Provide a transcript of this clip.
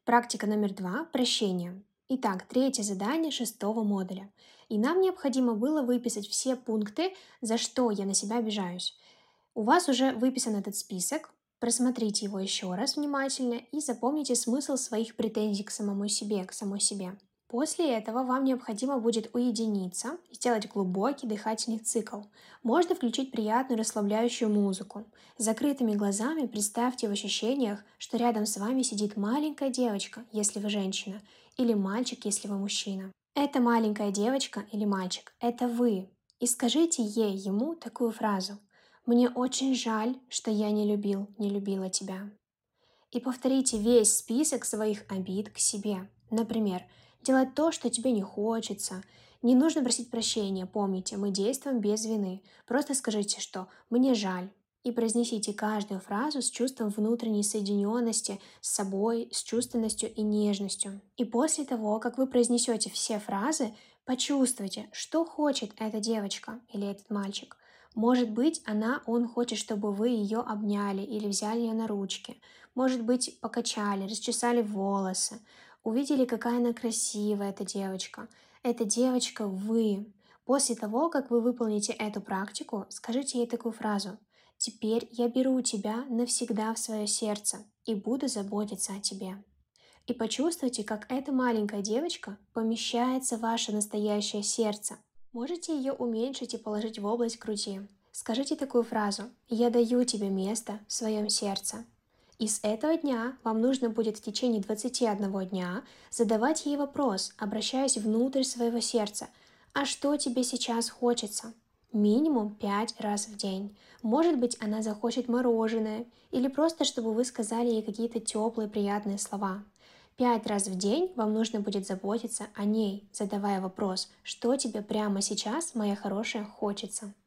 Практика номер 2– прощение. Итак, третье задание шестого модуля. И нам необходимо было выписать все пункты, за что я на себя обижаюсь. У вас уже выписан этот список. Просмотрите его еще раз внимательно и запомните смысл своих претензий к самому себе, к самой себе. После этого вам необходимо будет уединиться, сделать глубокий дыхательный цикл. Можно включить приятную расслабляющую музыку. С закрытыми глазами представьте в ощущениях, что рядом с вами сидит маленькая девочка, если вы женщина, или мальчик, если вы мужчина. Эта маленькая девочка или мальчик– это вы. И скажите ей, ему такую фразу. «Мне очень жаль, что я не любил, не любила тебя». И повторите весь список своих обид к себе. Например, делать то, что тебе не хочется. Не нужно просить прощения, помните, мы действуем без вины. Просто скажите, что «мне жаль». И произнесите каждую фразу с чувством внутренней соединенности с собой, с чувственностью и нежностью. И после того, как вы произнесете все фразы, почувствуйте, что хочет эта девочка или этот мальчик. Может быть, он хочет, чтобы вы ее обняли или взяли ее на ручки. Может быть, покачали, расчесали волосы, увидели, какая она красивая, эта девочка. Эта девочка вы. После того, как вы выполните эту практику, скажите ей такую фразу. «Теперь я беру тебя навсегда в свое сердце и буду заботиться о тебе». И почувствуйте, как эта маленькая девочка помещается в ваше настоящее сердце. Можете ее уменьшить и положить в область груди. Скажите такую фразу «Я даю тебе место в своем сердце». И с этого дня вам нужно будет в течение 21 дня задавать ей вопрос, обращаясь внутрь своего сердца. А что тебе сейчас хочется? Минимум 5 раз в день. Может быть, она захочет мороженое или просто, чтобы вы сказали ей какие-то теплые, приятные слова. 5 раз в день вам нужно будет заботиться о ней, задавая вопрос, что тебе прямо сейчас, моя хорошая, хочется.